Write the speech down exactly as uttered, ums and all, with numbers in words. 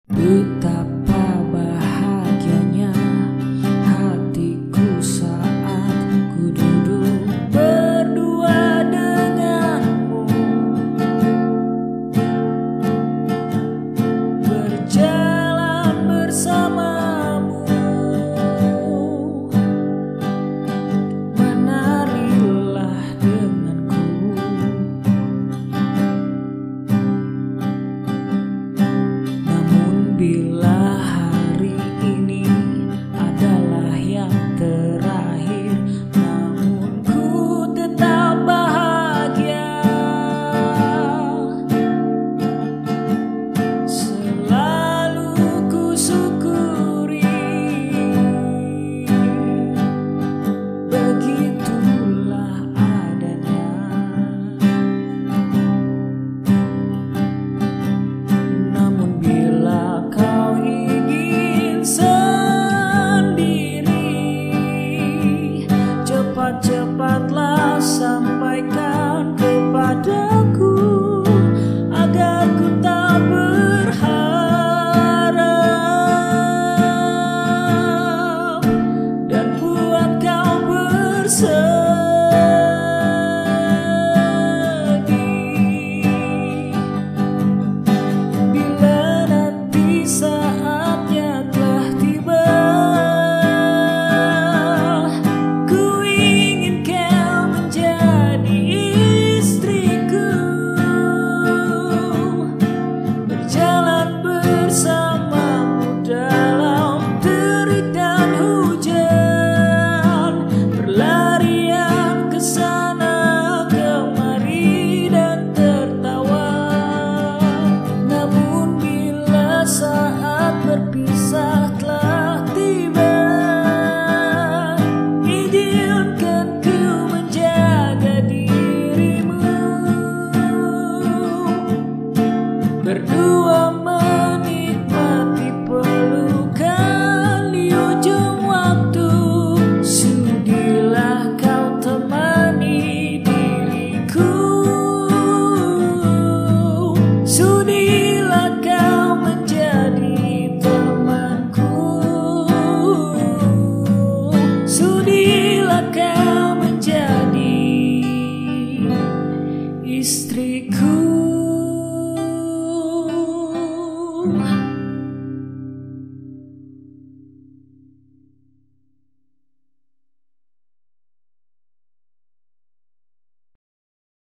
Betapa bahagianya hatiku saat ku duduk berdua denganmu, berjalan bersamamu, menarilah denganku. Bila hari ini adalah yang terakhir, namun ku tetap bahagia. Selalu ku syukuri, begitulah adanya. Namun bila kau ingin sendiri, cepat-cepatlah sampaikan kepadaku agar ku tak berharap dan buat kau bersedih. Saatnya telah tiba, ku ingin kau menjadi istriku, berjalan bersamamu dalam terik dan hujan, berlarian ke sana kemari dan tertawa. Namun bila saat berpisah telah tiba, izinkan ku menjaga dirimu, berdua menikmati pelukan di ujung waktu. Sudilah kau temani diriku, sudilah kau menjadi temanku, sudilah kau menjadi istriku.